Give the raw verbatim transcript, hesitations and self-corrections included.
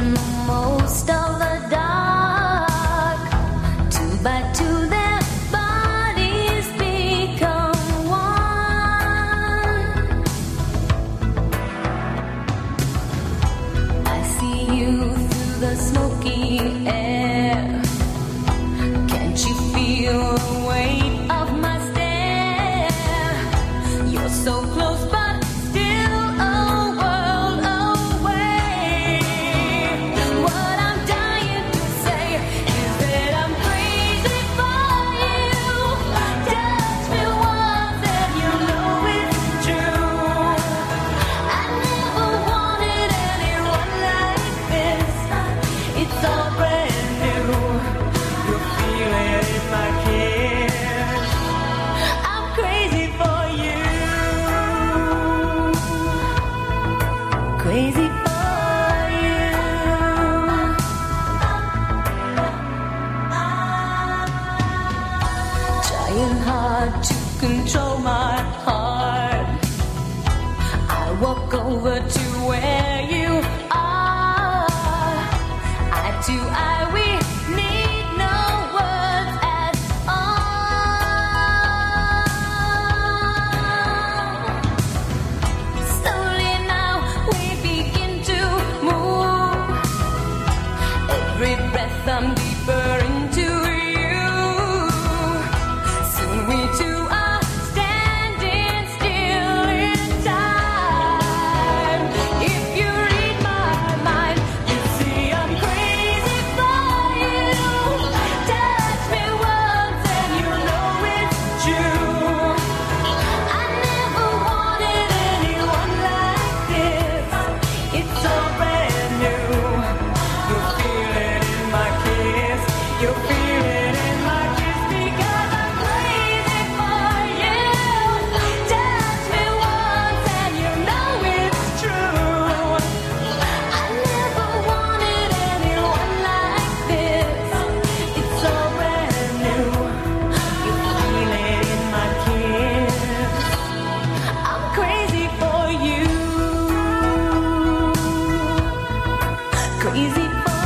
most of the dark. Two by two their bodies become one. I see you through the smoky air. Can't you feel the weight of my stare? You're so close but still a world away. What I'm dying to say is that I'm crazy for you. Touch me once and you know it's true. I never wanted anyone like this. It's all brand new. You feel it in my kiss. I'm crazy for you. Crazy for you. Trying hard to control my heart. I walk over to where you are. Eye to eye, we need no words at all. Slowly now we begin to move. Every breath I'm deeper into you. Soon we two are standing still in time. If you read my mind, you see I'm crazy for you. Touch me once and you know it's true. I never wanted anyone like this. It's so brand new. You feel it in my kiss. You feel it in my kiss because I'm crazy for you. Touch me once and you know it's true. I never wanted anyone like this. It's so brand new. You feel it in my kiss. I'm crazy for you. Crazy for